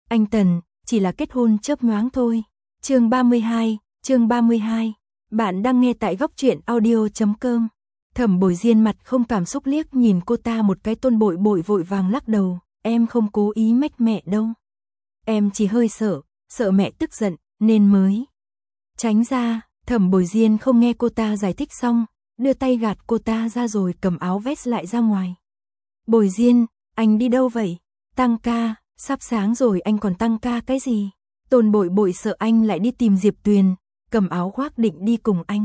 Anh Tần, chỉ là kết hôn chớp nhoáng thôi. Chương 32. Bạn đang nghe tại góc truyện audio.com. Thẩm Bồi Diên mặt không cảm xúc liếc nhìn cô ta một cái. Tôn Bội Bội vội vàng lắc đầu, em không cố ý mách mẹ đâu. Em chỉ hơi sợ mẹ tức giận, nên mới tránh ra. Thẩm Bồi Diên không nghe cô ta giải thích xong, đưa tay gạt cô ta ra rồi cầm áo vest lại ra ngoài. Bồi Diên, anh đi đâu vậy? Tăng ca, sắp sáng rồi anh còn tăng ca cái gì? Tôn Bội Bội sợ anh lại đi tìm Diệp Tuyền, cầm áo khoác định đi cùng anh.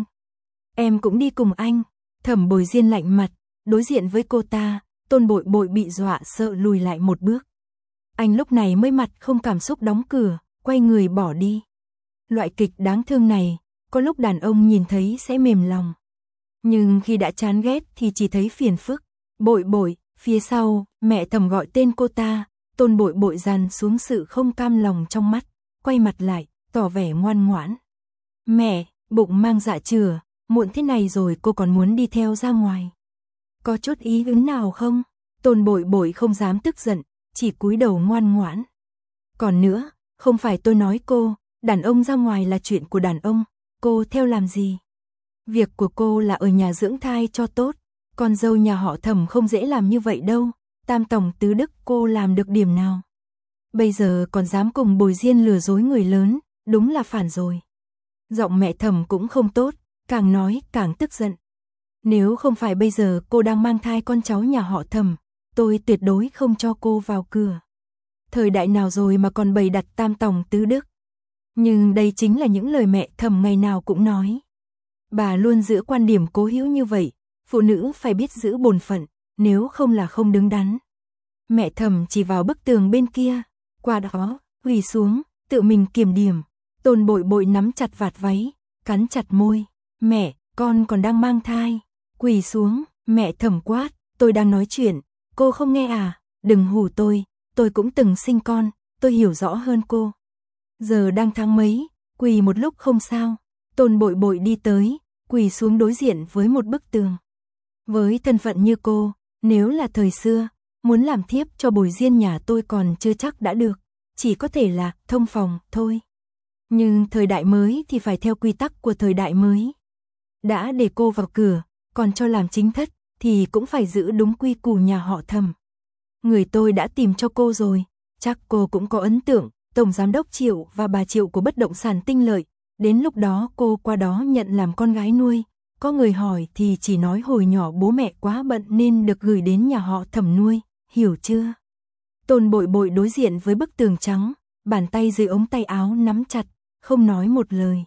Em cũng đi cùng anh. Thẩm Bồi Diên lạnh mặt, đối diện với cô ta. Tôn Bội Bội bị dọa sợ lùi lại một bước. Anh lúc này mới mặt không cảm xúc đóng cửa, quay người bỏ đi. Loại kịch đáng thương này, có lúc đàn ông nhìn thấy sẽ mềm lòng. Nhưng khi đã chán ghét thì chỉ thấy phiền phức. Bội Bội, phía sau, mẹ Thẩm gọi tên cô ta. Tôn Bội Bội dằn xuống sự không cam lòng trong mắt, quay mặt lại, tỏ vẻ ngoan ngoãn. Mẹ, bụng mang dạ chửa, muộn thế này rồi cô còn muốn đi theo ra ngoài. Có chút ý ứng nào không? Tôn Bội Bội không dám tức giận, chỉ cúi đầu ngoan ngoãn. Còn nữa, không phải tôi nói cô, đàn ông ra ngoài là chuyện của đàn ông, cô theo làm gì? Việc của cô là ở nhà dưỡng thai cho tốt, con dâu nhà họ Thẩm không dễ làm như vậy đâu. Tam tổng tứ đức cô làm được điểm nào? Bây giờ còn dám cùng Bồi Diên lừa dối người lớn, đúng là phản rồi. Giọng mẹ Thẩm cũng không tốt, càng nói càng tức giận. Nếu không phải bây giờ cô đang mang thai con cháu nhà họ Thẩm, tôi tuyệt đối không cho cô vào cửa. Thời đại nào rồi mà còn bày đặt tam tổng tứ đức? Nhưng đây chính là những lời mẹ Thẩm ngày nào cũng nói. Bà luôn giữ quan điểm cố hữu như vậy, phụ nữ phải biết giữ bổn phận, nếu không là không đứng đắn. Mẹ Thẩm chỉ vào bức tường bên kia, qua đó, quỳ xuống, tự mình kiểm điểm. Tôn Bội Bội nắm chặt vạt váy, cắn chặt môi. Mẹ, con còn đang mang thai. Quỳ xuống, mẹ Thẩm quát, tôi đang nói chuyện, cô không nghe à? Đừng hù tôi cũng từng sinh con, tôi hiểu rõ hơn cô. Giờ đang tháng mấy, quỳ một lúc không sao. Tôn Bội Bội đi tới, quỳ xuống đối diện với một bức tường. Với thân phận như cô, nếu là thời xưa, muốn làm thiếp cho Bồi Diên nhà tôi còn chưa chắc đã được, chỉ có thể là thông phòng thôi. Nhưng thời đại mới thì phải theo quy tắc của thời đại mới. Đã để cô vào cửa, còn cho làm chính thất, thì cũng phải giữ đúng quy củ nhà họ Thẩm. Người tôi đã tìm cho cô rồi, chắc cô cũng có ấn tượng, Tổng Giám đốc Triệu và bà Triệu của bất động sản Tinh Lợi. Đến lúc đó cô qua đó nhận làm con gái nuôi. Có người hỏi thì chỉ nói hồi nhỏ bố mẹ quá bận nên được gửi đến nhà họ Thẩm nuôi, hiểu chưa? Tôn Bội Bội đối diện với bức tường trắng, bàn tay dưới ống tay áo nắm chặt, không nói một lời.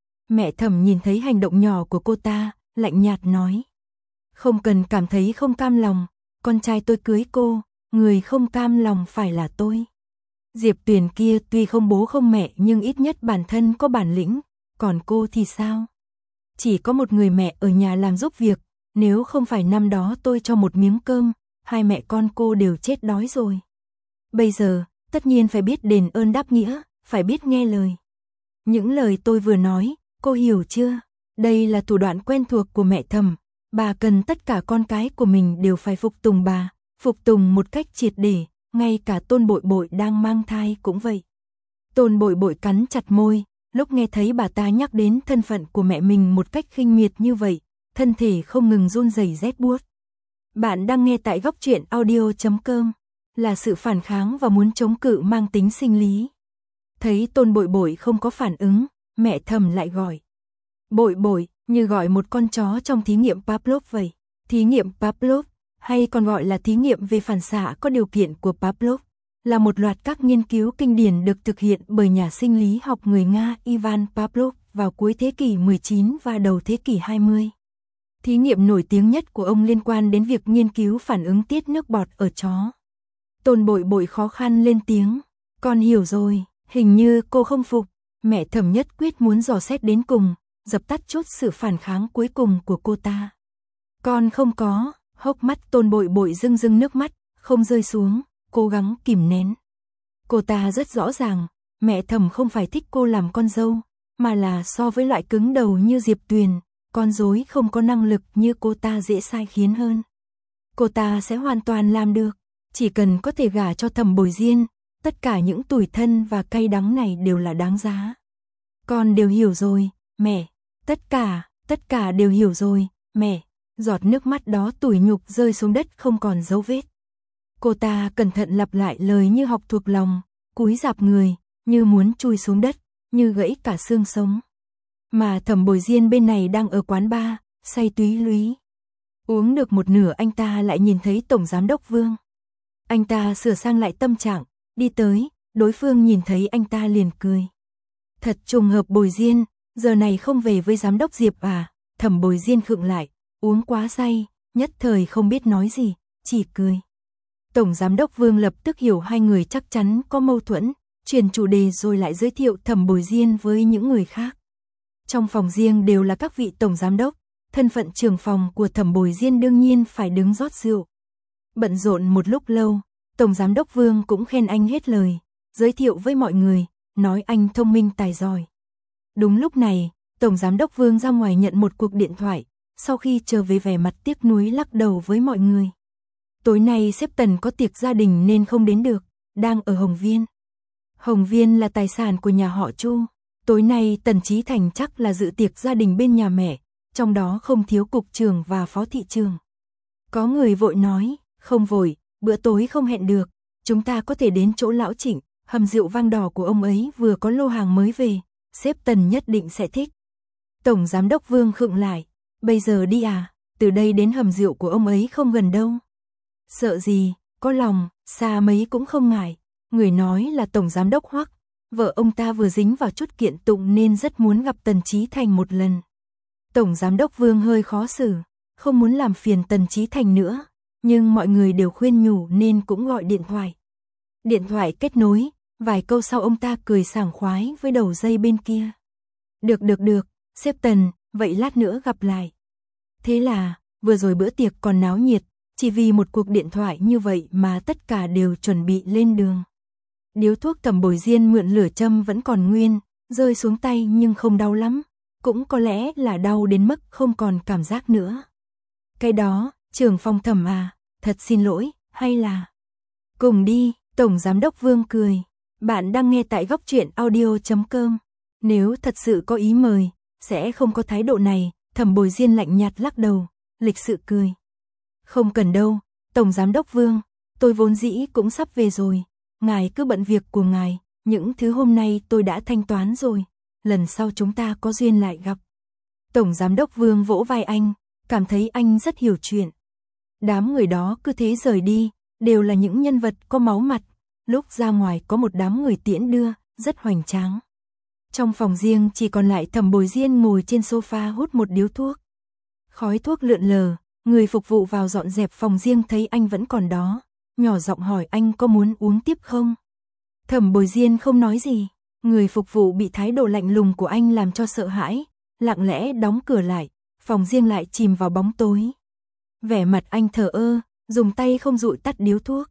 Mẹ Thẩm nhìn thấy hành động nhỏ của cô ta, lạnh nhạt nói. Không cần cảm thấy không cam lòng, con trai tôi cưới cô, người không cam lòng phải là tôi. Diệp Tuyền kia tuy không bố không mẹ nhưng ít nhất bản thân có bản lĩnh, còn cô thì sao? Chỉ có một người mẹ ở nhà làm giúp việc, nếu không phải năm đó tôi cho một miếng cơm, hai mẹ con cô đều chết đói rồi. Bây giờ, tất nhiên phải biết đền ơn đáp nghĩa, phải biết nghe lời. Những lời tôi vừa nói, cô hiểu chưa? Đây là thủ đoạn quen thuộc của mẹ Thẩm, bà cần tất cả con cái của mình đều phải phục tùng bà, phục tùng một cách triệt để, ngay cả Tôn Bội Bội đang mang thai cũng vậy. Tôn Bội Bội cắn chặt môi, lúc nghe thấy bà ta nhắc đến thân phận của mẹ mình một cách khinh miệt như vậy, thân thể không ngừng run rẩy rét buốt. Bạn đang nghe tại góc truyện audio.com, là sự phản kháng và muốn chống cự mang tính sinh lý. Thấy Tôn Bội Bội không có phản ứng, mẹ Thẩm lại gọi. Bội Bội, như gọi một con chó trong thí nghiệm Pavlov vậy. Thí nghiệm Pavlov, hay còn gọi là thí nghiệm về phản xạ có điều kiện của Pavlov, là một loạt các nghiên cứu kinh điển được thực hiện bởi nhà sinh lý học người Nga Ivan Pavlov vào cuối thế kỷ 19 và đầu thế kỷ 20. Thí nghiệm nổi tiếng nhất của ông liên quan đến việc nghiên cứu phản ứng tiết nước bọt ở chó. Tôn Bội Bội khó khăn lên tiếng. Con hiểu rồi, hình như cô không phục. Mẹ Thẩm nhất quyết muốn dò xét đến cùng, dập tắt chốt sự phản kháng cuối cùng của cô ta. Con không có, hốc mắt Tôn Bội Bội rưng rưng nước mắt, không rơi xuống, cố gắng kìm nén. Cô ta rất rõ ràng, mẹ Thẩm không phải thích cô làm con dâu, mà là so với loại cứng đầu như Diệp Tuyền, con rối không có năng lực như cô ta dễ sai khiến hơn. Cô ta sẽ hoàn toàn làm được, chỉ cần có thể gả cho Thẩm Bồi Diên, tất cả những tủi thân và cay đắng này đều là đáng giá. Con đều hiểu rồi, mẹ, tất cả đều hiểu rồi, mẹ. Giọt nước mắt đó tủi nhục rơi xuống đất không còn dấu vết. Cô ta cẩn thận lặp lại lời như học thuộc lòng, cúi rạp người, như muốn chui xuống đất, như gãy cả xương sống. Mà Thẩm Bồi Diên bên này đang ở quán bar, say túy lúy. Uống được một nửa anh ta lại nhìn thấy Tổng Giám đốc Vương. Anh ta sửa sang lại tâm trạng, đi tới, đối phương nhìn thấy anh ta liền cười. Thật trùng hợp Bồi Diên, giờ này không về với Giám đốc Diệp à? Thẩm Bồi Diên khựng lại, uống quá say, nhất thời không biết nói gì, chỉ cười. Tổng Giám đốc Vương lập tức hiểu hai người chắc chắn có mâu thuẫn, chuyển chủ đề rồi lại giới thiệu Thẩm Bồi Diên với những người khác. Trong phòng riêng đều là các vị Tổng Giám đốc, thân phận trưởng phòng của Thẩm Bồi Diên đương nhiên phải đứng rót rượu. Bận rộn một lúc lâu, Tổng Giám đốc Vương cũng khen anh hết lời, giới thiệu với mọi người, nói anh thông minh tài giỏi. Đúng lúc này, Tổng Giám đốc Vương ra ngoài nhận một cuộc điện thoại, sau khi trở về vẻ mặt tiếc nuối lắc đầu với mọi người. Tối nay sếp Tần có tiệc gia đình nên không đến được, đang ở Hồng Viên. Hồng Viên là tài sản của nhà họ Chu. Tối nay Tần Chí Thành chắc là dự tiệc gia đình bên nhà mẹ, trong đó không thiếu cục trưởng và phó thị trưởng. Có người vội nói, không vội, bữa tối không hẹn được, chúng ta có thể đến chỗ lão Trịnh, hầm rượu vang đỏ của ông ấy vừa có lô hàng mới về, sếp Tần nhất định sẽ thích. Tổng Giám đốc Vương khựng lại, bây giờ đi à, từ đây đến hầm rượu của ông ấy không gần đâu. Sợ gì, có lòng, xa mấy cũng không ngại. Người nói là Tổng Giám đốc Hoắc, vợ ông ta vừa dính vào chút kiện tụng nên rất muốn gặp Tần Chí Thành một lần. Tổng Giám đốc Vương hơi khó xử, không muốn làm phiền Tần Chí Thành nữa, nhưng mọi người đều khuyên nhủ nên cũng gọi điện thoại. Điện thoại kết nối, vài câu sau ông ta cười sảng khoái với đầu dây bên kia. Được, sếp Tần, vậy lát nữa gặp lại. Thế là, vừa rồi bữa tiệc còn náo nhiệt, chỉ vì một cuộc điện thoại như vậy mà tất cả đều chuẩn bị lên đường. Điếu thuốc Thẩm Bồi Diên mượn lửa châm vẫn còn nguyên, rơi xuống tay nhưng không đau lắm, cũng có lẽ là đau đến mức không còn cảm giác nữa. Cái đó, trưởng phòng Thẩm à, thật xin lỗi, hay là... Cùng đi, Tổng Giám đốc Vương cười. Bạn đang nghe tại góc truyện audio.com. Nếu thật sự có ý mời, sẽ không có thái độ này. Thẩm Bồi Diên lạnh nhạt lắc đầu, lịch sự cười. Không cần đâu, Tổng Giám đốc Vương, tôi vốn dĩ cũng sắp về rồi. Ngài cứ bận việc của ngài, những thứ hôm nay tôi đã thanh toán rồi. Lần sau chúng ta có duyên lại gặp. Tổng Giám đốc Vương vỗ vai anh, cảm thấy anh rất hiểu chuyện. Đám người đó cứ thế rời đi, đều là những nhân vật có máu mặt. Lúc ra ngoài có một đám người tiễn đưa, rất hoành tráng. Trong phòng riêng chỉ còn lại Thẩm Bồi Diên ngồi trên sofa hút một điếu thuốc. Khói thuốc lượn lờ, người phục vụ vào dọn dẹp phòng riêng thấy anh vẫn còn đó, nhỏ giọng hỏi anh có muốn uống tiếp không. Thẩm Bồi Diên không nói gì, người phục vụ bị thái độ lạnh lùng của anh làm cho sợ hãi, lặng lẽ đóng cửa lại, phòng riêng lại chìm vào bóng tối. Vẻ mặt anh thờ ơ, dùng tay không dụi tắt điếu thuốc.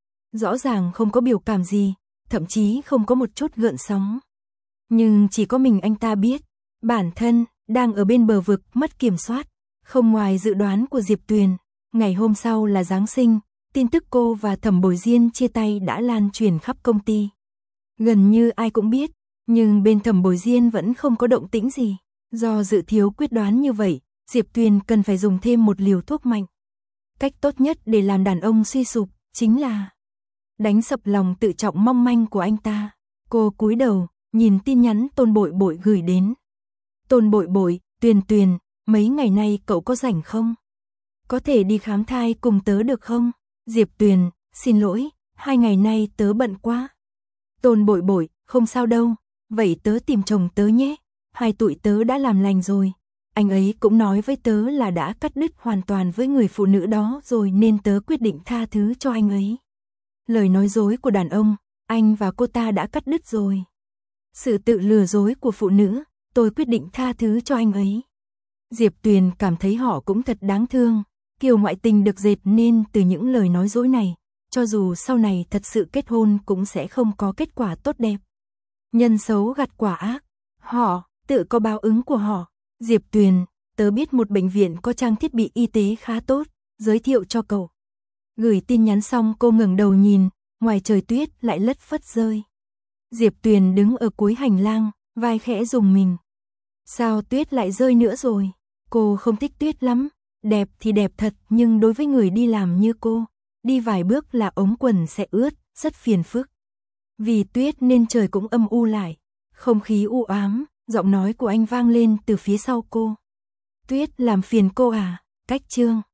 Rõ ràng không có biểu cảm gì, thậm chí không có một chút gợn sóng. Nhưng chỉ có mình anh ta biết, bản thân đang ở bên bờ vực mất kiểm soát. Không ngoài dự đoán của Diệp Tuyền, ngày hôm sau là Giáng sinh, tin tức cô và Thẩm Bồi Diên chia tay đã lan truyền khắp công ty. Gần như ai cũng biết, nhưng bên Thẩm Bồi Diên vẫn không có động tĩnh gì. Do dự thiếu quyết đoán như vậy, Diệp Tuyền cần phải dùng thêm một liều thuốc mạnh. Cách tốt nhất để làm đàn ông suy sụp chính là đánh sập lòng tự trọng mong manh của anh ta. Cô cúi đầu, nhìn tin nhắn Tôn Bội Bội gửi đến. Tôn Bội Bội, Tuyền, mấy ngày nay cậu có rảnh không? Có thể đi khám thai cùng tớ được không? Diệp Tuyền, xin lỗi, 2 ngày nay tớ bận quá. Tôn Bội Bội, không sao đâu, vậy tớ tìm chồng tớ nhé. 2 tụi tớ đã làm lành rồi. Anh ấy cũng nói với tớ là đã cắt đứt hoàn toàn với người phụ nữ đó rồi nên tớ quyết định tha thứ cho anh ấy. Lời nói dối của đàn ông, anh và cô ta đã cắt đứt rồi. Sự tự lừa dối của phụ nữ, tôi quyết định tha thứ cho anh ấy. Diệp Tuyền cảm thấy họ cũng thật đáng thương, kiểu ngoại tình được dệt nên từ những lời nói dối này, cho dù sau này thật sự kết hôn cũng sẽ không có kết quả tốt đẹp. Nhân xấu gặt quả ác, họ tự có báo ứng của họ. Diệp Tuyền, tớ biết một bệnh viện có trang thiết bị y tế khá tốt, giới thiệu cho cậu. Gửi tin nhắn xong cô ngẩng đầu nhìn, ngoài trời tuyết lại lất phất rơi. Diệp Tuyền đứng ở cuối hành lang, vai khẽ rùng mình. Sao tuyết lại rơi nữa rồi? Cô không thích tuyết lắm, đẹp thì đẹp thật nhưng đối với người đi làm như cô, đi vài bước là ống quần sẽ ướt, rất phiền phức. Vì tuyết nên trời cũng âm u lại, không khí u ám, giọng nói của anh vang lên từ phía sau cô. Tuyết làm phiền cô à? Cách Chương